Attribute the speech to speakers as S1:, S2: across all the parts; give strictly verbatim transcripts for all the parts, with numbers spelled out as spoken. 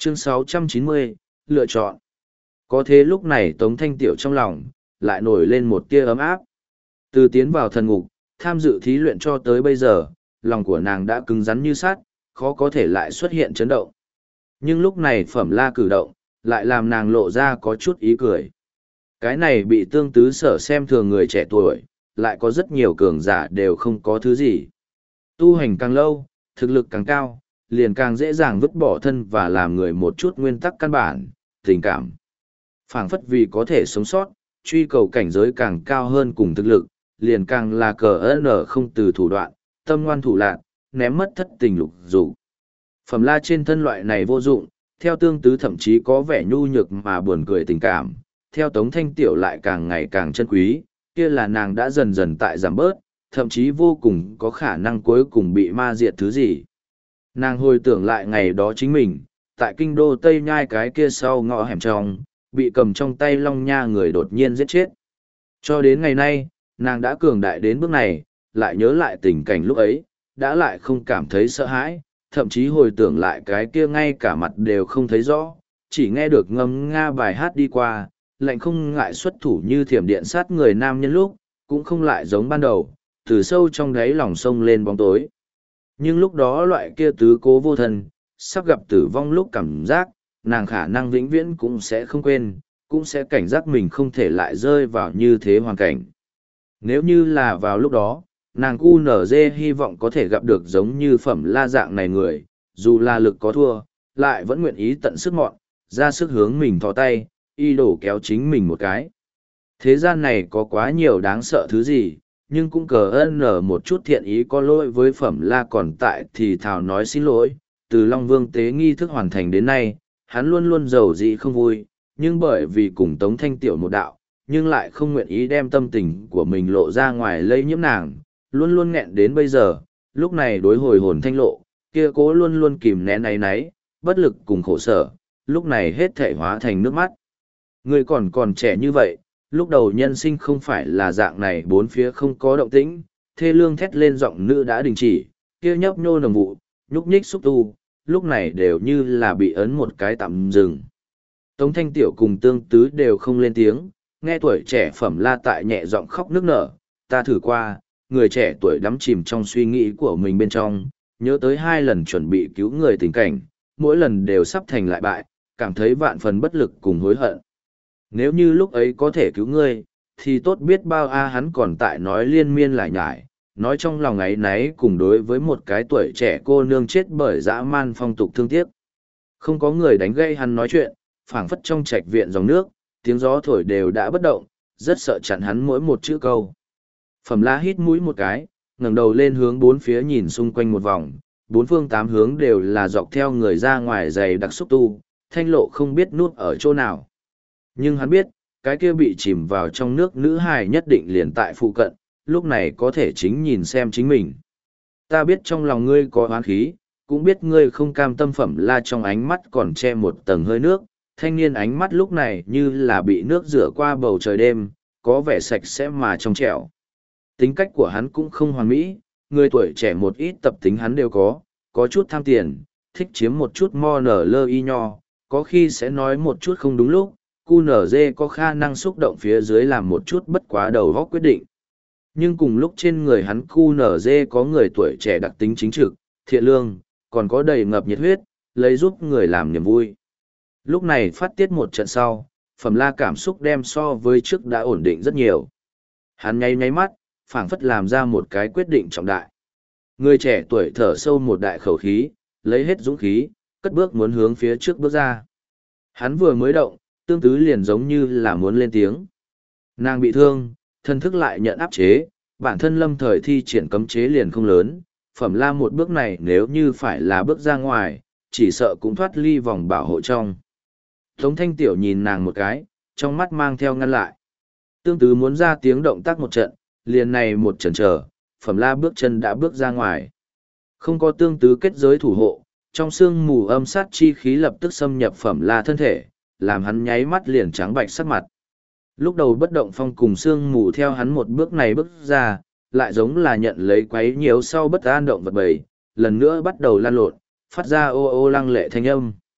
S1: Chương sáu trăm chín mươi, lựa chọn. Có thế lúc này Tống Thanh Tiểu trong lòng, lại nổi lên một tia ấm áp. Từ tiến vào thần ngục, tham dự thí luyện cho tới bây giờ, lòng của nàng đã cứng rắn như sắt, khó có thể lại xuất hiện chấn động. Nhưng lúc này Phẩm La cử động, lại làm nàng lộ ra có chút ý cười. Cái này bị Tương Tứ Sở xem thường người trẻ tuổi, lại có rất nhiều cường giả đều không có thứ gì. Tu hành càng lâu, thực lực càng cao, liền càng dễ dàng vứt bỏ thân và làm người một chút nguyên tắc căn bản, tình cảm. Phảng phất vì có thể sống sót, truy cầu cảnh giới càng cao hơn cùng thực lực, liền càng là cờ ơn không từ thủ đoạn, tâm ngoan thủ lạc, ném mất thất tình lục dục. Phẩm La trên thân loại này vô dụng, theo Tương Tứ thậm chí có vẻ nhu nhược mà buồn cười tình cảm, theo Tống Thanh Tiểu lại càng ngày càng chân quý, kia là nàng đã dần dần tại giảm bớt, thậm chí vô cùng có khả năng cuối cùng bị ma diệt thứ gì. Nàng hồi tưởng lại ngày đó chính mình, tại kinh đô Tây Nhai cái kia sau ngõ hẻm trong, bị cầm trong tay Long Nha người đột nhiên giết chết. Cho đến ngày nay, nàng đã cường đại đến bước này, lại nhớ lại tình cảnh lúc ấy, đã lại không cảm thấy sợ hãi, thậm chí hồi tưởng lại cái kia ngay cả mặt đều không thấy rõ, chỉ nghe được ngâm nga bài hát đi qua, lạnh không ngại xuất thủ như thiểm điện sát người nam nhân lúc, cũng không lại giống ban đầu, từ sâu trong đáy lòng sông lên bóng tối. Nhưng lúc đó loại kia tứ cố vô thân, sắp gặp tử vong lúc cảm giác, nàng khả năng vĩnh viễn cũng sẽ không quên, cũng sẽ cảnh giác mình không thể lại rơi vào như thế hoàn cảnh. Nếu như là vào lúc đó, nàng cu nở dê hy vọng có thể gặp được giống như Phẩm La dạng này người, dù là lực có thua, lại vẫn nguyện ý tận sức mọn, ra sức hướng mình thò tay, y đổ kéo chính mình một cái. Thế gian này có quá nhiều đáng sợ thứ gì, nhưng cũng cờ ơn nở một chút thiện ý có lỗi với Phẩm La còn tại thì thảo nói xin lỗi. Từ Long Vương tế nghi thức hoàn thành đến nay, hắn luôn luôn giàu dị không vui, nhưng bởi vì cùng Tống Thanh Tiểu một đạo, nhưng lại không nguyện ý đem tâm tình của mình lộ ra ngoài lây nhiễm nàng, luôn luôn nghẹn đến bây giờ, lúc này đối hồi hồn thanh lộ, kia cố luôn luôn kìm nén náy náy, bất lực cùng khổ sở, lúc này hết thể hóa thành nước mắt. Người còn còn trẻ như vậy, lúc đầu nhân sinh không phải là dạng này, bốn phía không có động tĩnh, thê lương thét lên giọng nữ đã đình chỉ, kia nhấp nhô nồng vụ, nhúc nhích xúc tu, lúc này đều như là bị ấn một cái tạm dừng. Tống Thanh Tiểu cùng Tương Tứ đều không lên tiếng, nghe tuổi trẻ Phẩm La tại nhẹ giọng khóc nức nở, ta thử qua, người trẻ tuổi đắm chìm trong suy nghĩ của mình bên trong, nhớ tới hai lần chuẩn bị cứu người tình cảnh, mỗi lần đều sắp thành lại bại, cảm thấy vạn phần bất lực cùng hối hận. Nếu như lúc ấy có thể cứu ngươi, thì tốt biết bao a. Hắn còn tại nói liên miên lại nhải, nói trong lòng ấy náy cùng đối với một cái tuổi trẻ cô nương chết bởi dã man phong tục thương tiếc. Không có người đánh gây hắn nói chuyện, phảng phất trong trạch viện dòng nước, tiếng gió thổi đều đã bất động, rất sợ chặn hắn mỗi một chữ câu. Phẩm La hít mũi một cái, ngẩng đầu lên hướng bốn phía nhìn xung quanh một vòng, bốn phương tám hướng đều là dọc theo người ra ngoài dày đặc xúc tu, thanh lộ không biết nút ở chỗ nào. Nhưng hắn biết, cái kia bị chìm vào trong nước nữ hài nhất định liền tại phụ cận, lúc này có thể chính nhìn xem chính mình. Ta biết trong lòng ngươi có oán khí, cũng biết ngươi không cam tâm. Phẩm La trong ánh mắt còn che một tầng hơi nước, thanh niên ánh mắt lúc này như là bị nước rửa qua bầu trời đêm, có vẻ sạch sẽ mà trong trẻo. Tính cách của hắn cũng không hoàn mỹ, người tuổi trẻ một ít tập tính hắn đều có, có chút tham tiền, thích chiếm một chút mo nở lơ y nho, có khi sẽ nói một chút không đúng lúc, cu nở dê có khả năng xúc động phía dưới làm một chút bất quá đầu góc quyết định. Nhưng cùng lúc trên người hắn cu nở dê có người tuổi trẻ đặc tính chính trực, thiện lương, còn có đầy ngập nhiệt huyết, lấy giúp người làm niềm vui. Lúc này phát tiết một trận sau, Phẩm La cảm xúc đem so với trước đã ổn định rất nhiều. Hắn nháy nháy mắt, phảng phất làm ra một cái quyết định trọng đại. Người trẻ tuổi thở sâu một đại khẩu khí, lấy hết dũng khí, cất bước muốn hướng phía trước bước ra. Hắn vừa mới động, Tương Tứ liền giống như là muốn lên tiếng. Nàng bị thương, thân thức lại nhận áp chế, bản thân lâm thời thi triển cấm chế liền không lớn, Phẩm La một bước này nếu như phải là bước ra ngoài, chỉ sợ cũng thoát ly vòng bảo hộ trong. Tống Thanh Tiểu nhìn nàng một cái, trong mắt mang theo ngăn lại. Tương Tứ muốn ra tiếng động tác một trận, liền này một chần chờ, Phẩm La bước chân đã bước ra ngoài. Không có Tương Tứ kết giới thủ hộ, trong sương mù âm sát chi khí lập tức xâm nhập Phẩm La thân thể, làm hắn nháy mắt liền trắng bạch sắc mặt. Lúc đầu bất động phong cùng sương mù theo hắn một bước này bước ra, lại giống là nhận lấy quấy nhiều sau bất an động vật bầy, lần nữa bắt đầu lan lộn, phát ra ô ô lăng lệ thanh âm.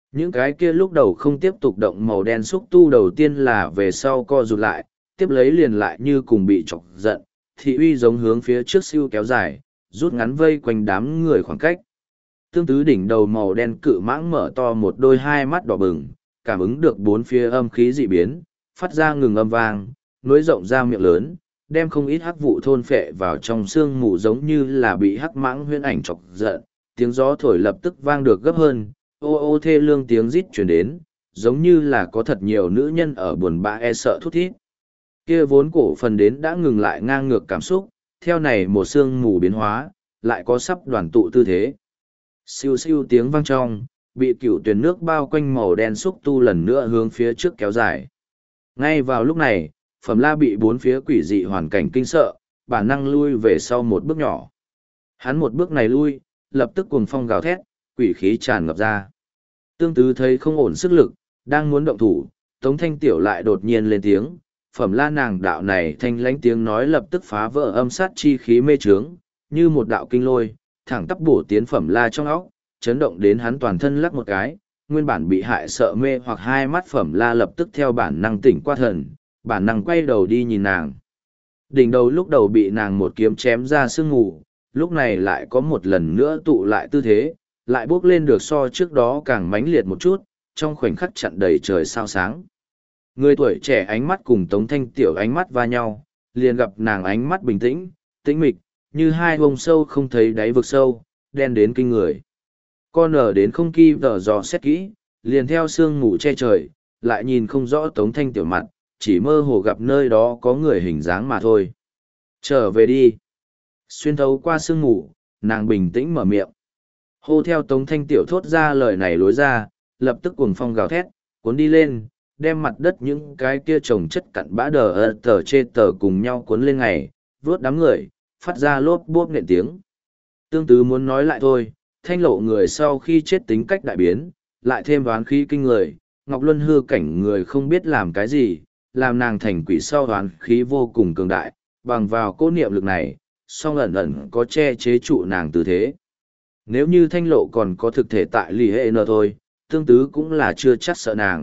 S1: Những cái kia lúc đầu không tiếp tục động màu đen xúc tu đầu tiên là về sau co rụt lại, tiếp lấy liền lại như cùng bị chọc giận, thị uy giống hướng phía trước siêu kéo dài, rút ngắn vây quanh đám người khoảng cách. Tương tứ đỉnh đầu màu đen cự mãng mở to một đôi hai mắt đỏ bừng, cảm ứng được bốn phía âm khí dị biến, phát ra ngừng âm vang, nối rộng ra miệng lớn, đem không ít hắc vụ thôn phệ vào trong xương mù giống như là bị hắc mãng huyễn ảnh chọc giận, tiếng gió thổi lập tức vang được gấp hơn, ô ô thê lương tiếng rít chuyển đến, giống như là có thật nhiều nữ nhân ở buồn bã e sợ thút thít. Kia vốn cổ phần đến đã ngừng lại ngang ngược cảm xúc, theo này một sương mù biến hóa, lại có sắp đoàn tụ tư thế. Siêu siêu tiếng vang trong, bị cựu tuyển nước bao quanh màu đen xúc tu lần nữa hướng phía trước kéo dài. Ngay vào lúc này, Phẩm La bị bốn phía quỷ dị hoàn cảnh kinh sợ, bản năng lui về sau một bước nhỏ. Hắn một bước này lui, lập tức cuồng phong gào thét, quỷ khí tràn ngập ra. Tương Tứ thấy không ổn sức lực, đang muốn động thủ, Tống Thanh Tiểu lại đột nhiên lên tiếng, Phẩm La nàng đạo này thanh lãnh tiếng nói lập tức phá vỡ âm sát chi khí mê trướng, như một đạo kinh lôi, thẳng tắp bổ tiến Phẩm La trong óc, chấn động đến hắn toàn thân lắc một cái, nguyên bản bị hại sợ mê hoặc hai mắt Phẩm La lập tức theo bản năng tỉnh qua thần, bản năng quay đầu đi nhìn nàng. Đỉnh đầu lúc đầu bị nàng một kiếm chém ra sương mù, lúc này lại có một lần nữa tụ lại tư thế, lại bước lên được so trước đó càng mãnh liệt một chút, trong khoảnh khắc chặn đầy trời sao sáng. Người tuổi trẻ ánh mắt cùng Tống Thanh Tiểu ánh mắt va nhau, liền gặp nàng ánh mắt bình tĩnh, tĩnh mịch, như hai vông sâu không thấy đáy vực sâu, đen đến kinh người. Con ở đến không kỳ vở dò xét kỹ, liền theo sương mù che trời, lại nhìn không rõ Tống Thanh Tiểu mặt, chỉ mơ hồ gặp nơi đó có người hình dáng mà thôi. Trở về đi. Xuyên thấu qua sương mù, nàng bình tĩnh mở miệng. Hô theo Tống Thanh Tiểu thốt ra lời này lối ra, lập tức cuồng phong gào thét, cuốn đi lên, đem mặt đất những cái kia trồng chất cặn bã đờ ơ tờ chê tờ cùng nhau cuốn lên ngày, vướt đám người, phát ra lốp bốp nện tiếng. Tương Tứ muốn nói lại thôi, Thanh Lộ người sau khi chết tính cách đại biến, lại thêm đoán khí kinh người, Ngọc Luân hư cảnh người không biết làm cái gì, làm nàng thành quỷ sau đoán khí vô cùng cường đại, bằng vào cố niệm lực này, song ẩn ẩn có che chế trụ nàng tư thế. Nếu như Thanh Lộ còn có thực thể tại lì hệ nờ thôi, Tương Tứ cũng là chưa chắc sợ nàng.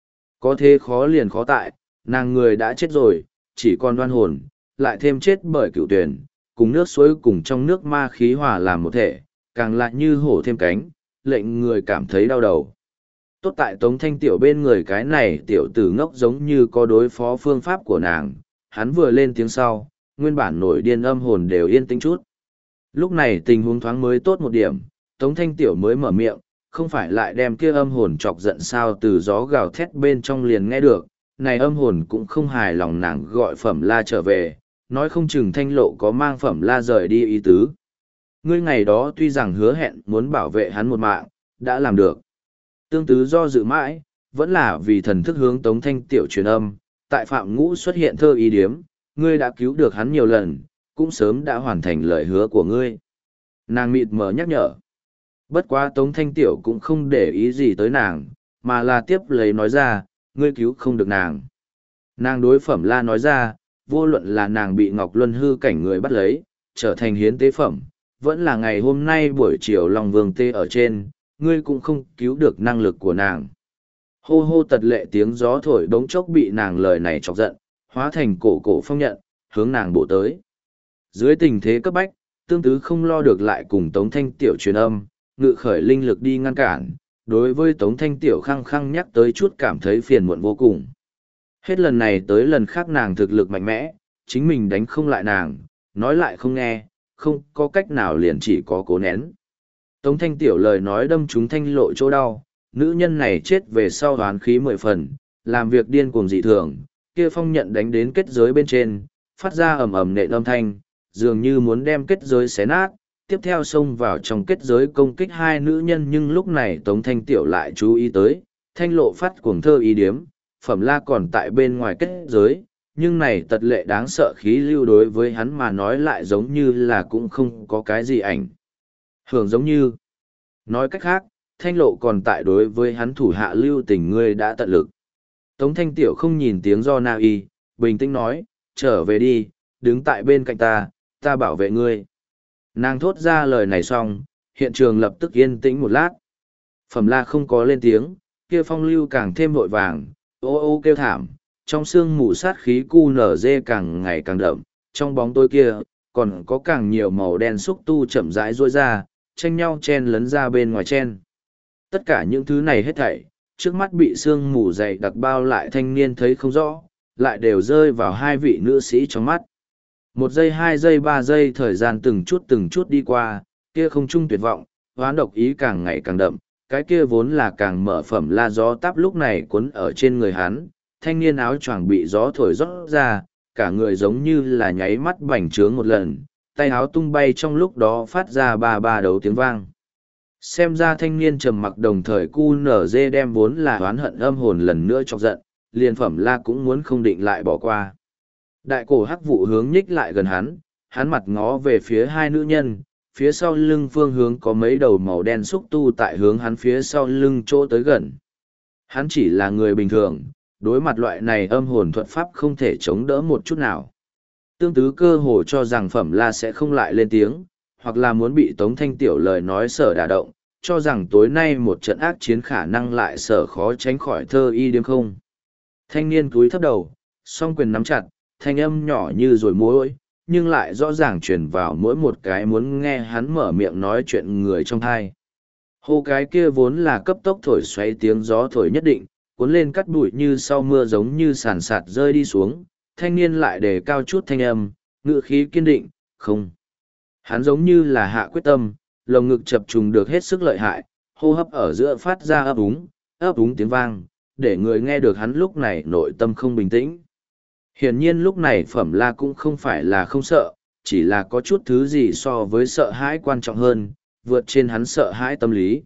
S1: Có thế khó liền khó tại, nàng người đã chết rồi, chỉ còn đoan hồn, lại thêm chết bởi cựu tuyển, cùng nước suối cùng trong nước ma khí hòa làm một thể, càng lại như hổ thêm cánh, lệnh người cảm thấy đau đầu. Tốt tại Tống Thanh Tiểu bên người cái này tiểu tử ngốc giống như có đối phó phương pháp của nàng, hắn vừa lên tiếng sau, nguyên bản nổi điên âm hồn đều yên tĩnh chút. Lúc này tình huống thoáng mới tốt một điểm, Tống Thanh Tiểu mới mở miệng, không phải lại đem kia âm hồn chọc giận sao từ gió gào thét bên trong liền nghe được, này âm hồn cũng không hài lòng nàng gọi Phẩm La trở về, nói không chừng Thanh Lộ có mang Phẩm La rời đi ý tứ. Ngươi ngày đó tuy rằng hứa hẹn muốn bảo vệ hắn một mạng, đã làm được. Tương Tứ do dự mãi, vẫn là vì thần thức hướng Tống Thanh Tiểu truyền âm, tại Phạm Ngũ xuất hiện thơ ý điếm, ngươi đã cứu được hắn nhiều lần, cũng sớm đã hoàn thành lời hứa của ngươi. Nàng mịt mờ nhắc nhở. Bất quá Tống Thanh Tiểu cũng không để ý gì tới nàng, mà là tiếp lấy nói ra, ngươi cứu không được nàng. Nàng đối Phẩm La nói ra, vô luận là nàng bị Ngọc Luân hư cảnh người bắt lấy, trở thành hiến tế phẩm, vẫn là ngày hôm nay buổi chiều Long Vương tê ở trên, ngươi cũng không cứu được năng lực của nàng. Hô hô tật lệ tiếng gió thổi bỗng chốc bị nàng lời này chọc giận, hóa thành cổ cổ phong nhận, hướng nàng bộ tới. Dưới tình thế cấp bách, Tương Tứ không lo được lại cùng Tống Thanh Tiểu truyền âm, ngự khởi linh lực đi ngăn cản, đối với Tống Thanh Tiểu khăng khăng nhắc tới chút cảm thấy phiền muộn vô cùng. Hết lần này tới lần khác nàng thực lực mạnh mẽ, chính mình đánh không lại nàng, nói lại không nghe, không có cách nào liền chỉ có cố nén. Tống Thanh Tiểu lời nói đâm trúng Thanh Lộ chỗ đau, nữ nhân này chết về sau hoán khí mười phần, làm việc điên cuồng dị thường, kia phong nhận đánh đến kết giới bên trên, phát ra ầm ầm nện âm thanh, dường như muốn đem kết giới xé nát, tiếp theo xông vào trong kết giới công kích hai nữ nhân nhưng lúc này Tống Thanh Tiểu lại chú ý tới, Thanh Lộ phát cuồng thơ ý điếm, Phẩm La còn tại bên ngoài kết giới, nhưng này tật lệ đáng sợ khí lưu đối với hắn mà nói lại giống như là cũng không có cái gì ảnh. Hưởng giống như, nói cách khác, Thanh Lộ còn tại đối với hắn thủ hạ lưu tình ngươi đã tận lực. Tống Thanh Tiểu không nhìn tiếng do na y, bình tĩnh nói, trở về đi, đứng tại bên cạnh ta, ta bảo vệ ngươi. Nàng thốt ra lời này xong, hiện trường lập tức yên tĩnh một lát. Phẩm La không có lên tiếng, kia phong lưu càng thêm vội vàng, ô ô kêu thảm, trong sương mù sát khí cu nở dê càng ngày càng đậm, trong bóng tối kia, còn có càng nhiều màu đen xúc tu chậm rãi rôi ra, tranh nhau chen lấn ra bên ngoài chen. Tất cả những thứ này hết thảy, trước mắt bị sương mù dày đặc bao lại thanh niên thấy không rõ, lại đều rơi vào hai vị nữ sĩ trong mắt. Một giây, hai giây, ba giây thời gian từng chút từng chút đi qua, kia không trung tuyệt vọng, hoán độc ý càng ngày càng đậm, cái kia vốn là càng mở Phẩm La gió táp lúc này cuốn ở trên người hắn, thanh niên áo choàng bị gió thổi rót ra, cả người giống như là nháy mắt bành trướng một lần, tay áo tung bay trong lúc đó phát ra ba ba đấu tiếng vang. Xem ra thanh niên trầm mặc đồng thời cu nở dê đem vốn là oán hận âm hồn lần nữa chọc giận, liền Phẩm La cũng muốn không định lại bỏ qua. Đại cổ hắc vụ hướng nhích lại gần hắn, hắn mặt ngó về phía hai nữ nhân, phía sau lưng phương hướng có mấy đầu màu đen xúc tu tại hướng hắn phía sau lưng chỗ tới gần. Hắn chỉ là người bình thường, đối mặt loại này âm hồn thuật pháp không thể chống đỡ một chút nào. Tương tứ cơ hồ cho rằng Phẩm La sẽ không lại lên tiếng, hoặc là muốn bị Tống Thanh Tiểu lời nói sở đả động, cho rằng tối nay một trận ác chiến khả năng lại sở khó tránh khỏi thơ y điếm không. Thanh niên cúi thấp đầu, song quyền nắm chặt, thanh âm nhỏ như rồi mối, nhưng lại rõ ràng truyền vào mỗi một cái muốn nghe hắn mở miệng nói chuyện người trong thai. Hô cái kia vốn là cấp tốc thổi xoáy tiếng gió thổi nhất định, cuốn lên cắt bụi như sau mưa giống như sàn sạt rơi đi xuống, thanh niên lại đề cao chút thanh âm, ngữ khí kiên định, không. Hắn giống như là hạ quyết tâm, lồng ngực chập trùng được hết sức lợi hại, hô hấp ở giữa phát ra ấp úng, ấp úng tiếng vang, để người nghe được hắn lúc này nội tâm không bình tĩnh. Hiển nhiên lúc này Phẩm La cũng không phải là không sợ, chỉ là có chút thứ gì so với sợ hãi quan trọng hơn, vượt trên hắn sợ hãi tâm lý.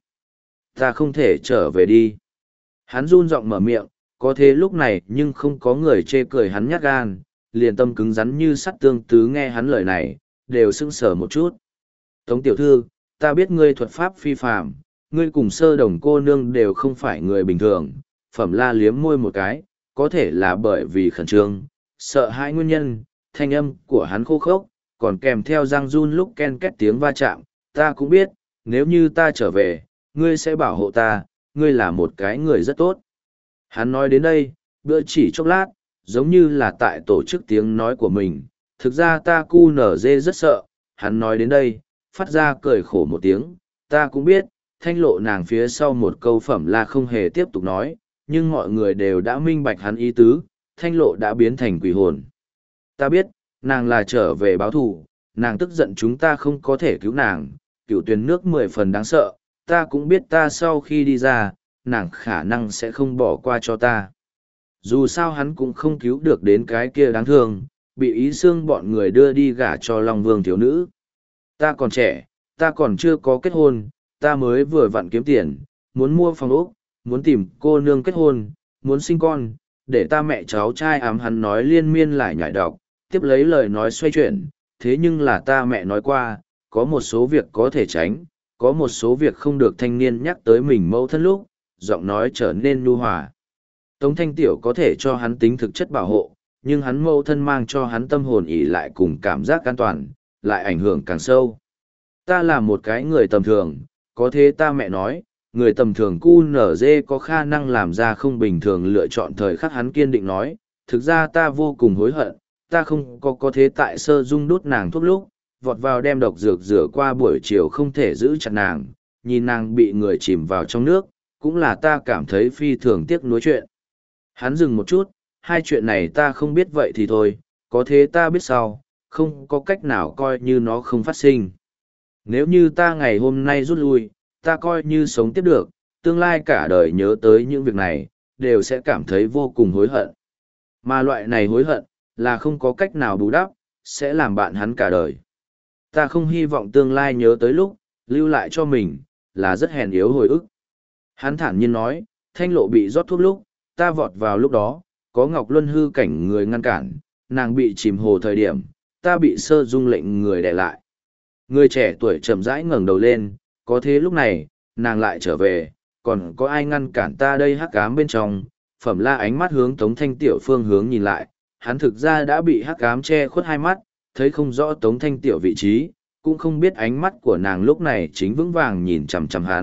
S1: Ta không thể trở về đi. Hắn run giọng mở miệng, có thế lúc này nhưng không có người chê cười hắn nhát gan, liền tâm cứng rắn như sắt tương tứ nghe hắn lời này, đều sững sờ một chút. Tống tiểu thư, ta biết ngươi thuật pháp phi phàm, ngươi cùng Sơ Đồng cô nương đều không phải người bình thường. Phẩm La liếm môi một cái, có thể là bởi vì khẩn trương, sợ hãi nguyên nhân, thanh âm của hắn khô khốc, còn kèm theo răng run lúc ken két tiếng va chạm. Ta cũng biết, nếu như ta trở về, ngươi sẽ bảo hộ ta, ngươi là một cái người rất tốt. Hắn nói đến đây, bữa chỉ chốc lát, giống như là tại tổ chức tiếng nói của mình. Thực ra ta cu nở dê rất sợ, hắn nói đến đây, phát ra cười khổ một tiếng. Ta cũng biết, thanh lộ nàng phía sau một câu Phẩm La không hề tiếp tục nói, nhưng mọi người đều đã minh bạch hắn ý tứ, thanh lộ đã biến thành quỷ hồn. Ta biết, nàng là trở về báo thù, nàng tức giận chúng ta không có thể cứu nàng, cựu tuyến nước mười phần đáng sợ, ta cũng biết ta sau khi đi ra, nàng khả năng sẽ không bỏ qua cho ta. Dù sao hắn cũng không cứu được đến cái kia đáng thương, bị ý xương bọn người đưa đi gả cho Long Vương thiếu nữ. Ta còn trẻ, ta còn chưa có kết hôn, ta mới vừa vặn kiếm tiền, muốn mua phòng ốc, muốn tìm cô nương kết hôn, muốn sinh con, để ta mẹ cháu trai ám hắn nói liên miên lại nhảy đọc, tiếp lấy lời nói xoay chuyển, thế nhưng là ta mẹ nói qua, có một số việc có thể tránh, có một số việc không được thanh niên nhắc tới mình mâu thân lúc, giọng nói trở nên nhu hòa. Tống Thanh Tiểu có thể cho hắn tính thực chất bảo hộ, nhưng hắn mâu thân mang cho hắn tâm hồn ỉ lại cùng cảm giác an toàn, lại ảnh hưởng càng sâu. Ta là một cái người tầm thường, có thế ta mẹ nói, người tầm thường cu nở dê có khả năng làm ra không bình thường lựa chọn thời khắc hắn kiên định nói, thực ra ta vô cùng hối hận, ta không có có thế tại Sơ Dung đút nàng thuốc lúc, vọt vào đem độc dược rửa qua buổi chiều không thể giữ chặt nàng, nhìn nàng bị người chìm vào trong nước, cũng là ta cảm thấy phi thường tiếc nuối chuyện. Hắn dừng một chút, hai chuyện này ta không biết vậy thì thôi, có thế ta biết sau, không có cách nào coi như nó không phát sinh. Nếu như ta ngày hôm nay rút lui, ta coi như sống tiếp được, tương lai cả đời nhớ tới những việc này, đều sẽ cảm thấy vô cùng hối hận. Mà loại này hối hận, là không có cách nào bù đắp, sẽ làm bạn hắn cả đời. Ta không hy vọng tương lai nhớ tới lúc, lưu lại cho mình, là rất hèn yếu hồi ức. Hắn thản nhiên nói, thanh lộ bị rót thuốc lúc, ta vọt vào lúc đó, có Ngọc Luân hư cảnh người ngăn cản, nàng bị chìm hồ thời điểm, ta bị Sơ Dung lệnh người đè lại. Người trẻ tuổi chậm rãi ngẩng đầu lên, có thế lúc này, nàng lại trở về, còn có ai ngăn cản ta đây hắc ám bên trong. Phẩm La ánh mắt hướng Tống Thanh Tiểu phương hướng nhìn lại, hắn thực ra đã bị hắc ám che khuất hai mắt, thấy không rõ Tống Thanh Tiểu vị trí, cũng không biết ánh mắt của nàng lúc này chính vững vàng nhìn chằm chằm hắn,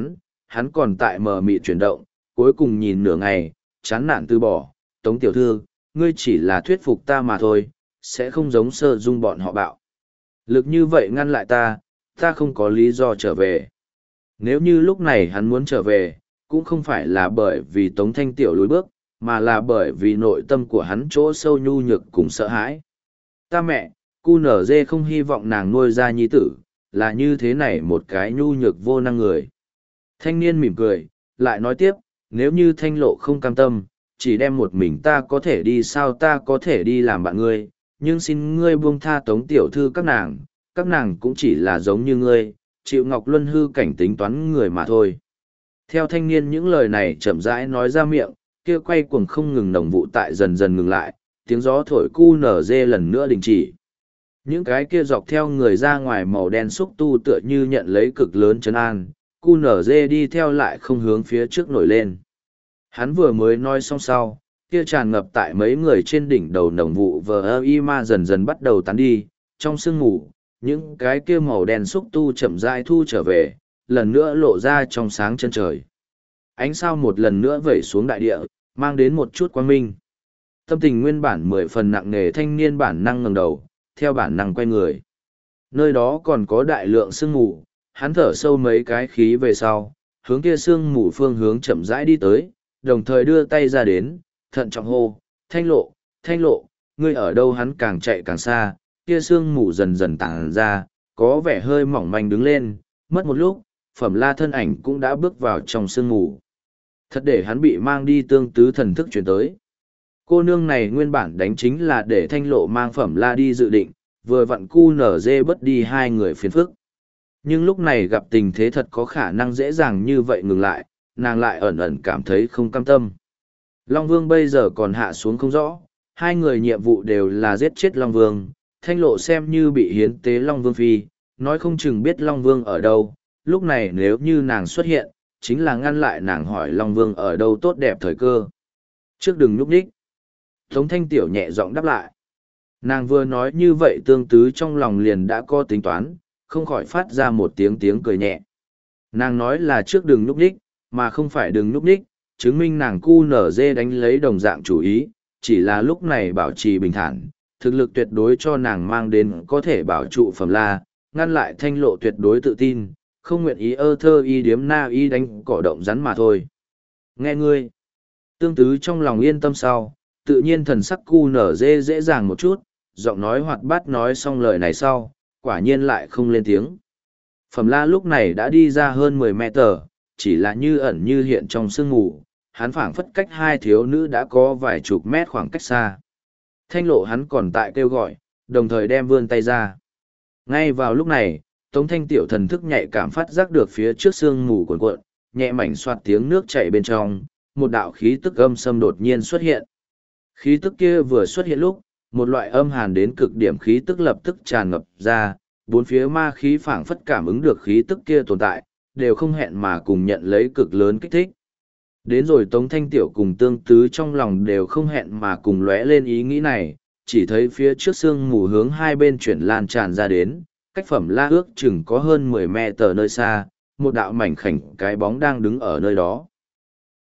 S1: hắn còn tại mờ mịt chuyển động, cuối cùng nhìn nửa ngày, chán nản từ bỏ, Tống tiểu thư, ngươi chỉ là thuyết phục ta mà thôi, sẽ không giống Sơ Dung bọn họ bạo lực như vậy ngăn lại ta, ta không có lý do trở về. Nếu như lúc này hắn muốn trở về, cũng không phải là bởi vì Tống Thanh Tiểu lùi bước, mà là bởi vì nội tâm của hắn chỗ sâu nhu nhược cùng sợ hãi. Ta mẹ, cu nở dê không hy vọng nàng nuôi ra nhi tử, là như thế này một cái nhu nhược vô năng người. Thanh niên mỉm cười, lại nói tiếp, nếu như Thanh Lộ không cam tâm, chỉ đem một mình ta có thể đi sao ta có thể đi làm bạn ngươi, nhưng xin ngươi buông tha Tống tiểu thư các nàng, các nàng cũng chỉ là giống như ngươi, chịu Ngọc Luân hư cảnh tính toán người mà thôi. Theo thanh niên những lời này chậm rãi nói ra miệng, kia quay cuồng không ngừng nồng vụ tại dần dần ngừng lại, tiếng gió thổi cu nở dê lần nữa đình chỉ. Những cái kia dọc theo người ra ngoài màu đen xúc tu tựa như nhận lấy cực lớn trấn an, cu nở dê đi theo lại không hướng phía trước nổi lên. Hắn vừa mới nói xong sau, kia tràn ngập tại mấy người trên đỉnh đầu nồng vụ vờ ơ y ma dần dần bắt đầu tán đi, trong sương mù, những cái kia màu đen xúc tu chậm rãi thu trở về, lần nữa lộ ra trong sáng chân trời. Ánh sao một lần nữa vẩy xuống đại địa, mang đến một chút quang minh. Tâm tình nguyên bản mười phần nặng nề thanh niên bản năng ngẩng đầu, theo bản năng quay người. Nơi đó còn có đại lượng sương mù, hắn thở sâu mấy cái khí về sau, hướng kia sương mù phương hướng chậm rãi đi tới, đồng thời đưa tay ra đến, thận trọng hô, Thanh Lộ, Thanh Lộ, ngươi ở đâu? Hắn càng chạy càng xa, kia sương mù dần dần tản ra, có vẻ hơi mỏng manh đứng lên, mất một lúc, Phẩm La thân ảnh cũng đã bước vào trong sương mù. Thật để hắn bị mang đi tương tứ thần thức chuyển tới. Cô nương này nguyên bản đánh chính là để Thanh Lộ mang Phẩm La đi dự định, vừa vặn cu nở dê bớt đi hai người phiền phức. Nhưng lúc này gặp tình thế thật có khả năng dễ dàng như vậy ngừng lại, nàng lại ẩn ẩn cảm thấy không cam tâm. Long Vương bây giờ còn hạ xuống không rõ, hai người nhiệm vụ đều là giết chết Long Vương, Thanh Lộ xem như bị hiến tế Long Vương Phi, nói không chừng biết Long Vương ở đâu, lúc này nếu như nàng xuất hiện, chính là ngăn lại nàng hỏi Long Vương ở đâu tốt đẹp thời cơ. Trước đừng nhúc nhích. Tống Thanh Tiểu nhẹ giọng đáp lại. Nàng vừa nói như vậy tương tứ trong lòng liền đã có tính toán, không khỏi phát ra một tiếng tiếng cười nhẹ. Nàng nói là trước đừng nhúc nhích, mà không phải đừng nhúc nhích, chứng minh nàng cu nở dê đánh lấy đồng dạng chủ ý, chỉ là lúc này bảo trì bình thản, thực lực tuyệt đối cho nàng mang đến có thể bảo trụ Phẩm La, ngăn lại Thanh Lộ tuyệt đối tự tin, không nguyện ý ơ thơ y điếm na y đánh cỏ động rắn mà thôi. Nghe ngươi, tương tứ trong lòng yên tâm sau, tự nhiên thần sắc cu nở dê dễ dàng một chút, giọng nói hoạt bát nói xong lời này sau, quả nhiên lại không lên tiếng. Phẩm La lúc này đã đi ra hơn mười mét tờ, chỉ là như ẩn như hiện trong sương mù, hắn phảng phất cách hai thiếu nữ đã có vài chục mét khoảng cách xa. Thanh Lộ hắn còn tại kêu gọi, đồng thời đem vươn tay ra. Ngay vào lúc này, Tống Thanh Tiểu thần thức nhạy cảm phát giác được phía trước sương mù cuộn cuộn, nhẹ mảnh soạt tiếng nước chảy bên trong, một đạo khí tức âm xâm đột nhiên xuất hiện. Khí tức kia vừa xuất hiện lúc, một loại âm hàn đến cực điểm khí tức lập tức tràn ngập ra, bốn phía ma khí phảng phất cảm ứng được khí tức kia tồn tại, đều không hẹn mà cùng nhận lấy cực lớn kích thích. Đến rồi Tống Thanh Tiểu cùng tương tứ trong lòng đều không hẹn mà cùng lóe lên ý nghĩ này, chỉ thấy phía trước sương mù hướng hai bên chuyển lan tràn ra đến, cách Phẩm La ước chừng có hơn mười mét tờ nơi xa, một đạo mảnh khảnh cái bóng đang đứng ở nơi đó.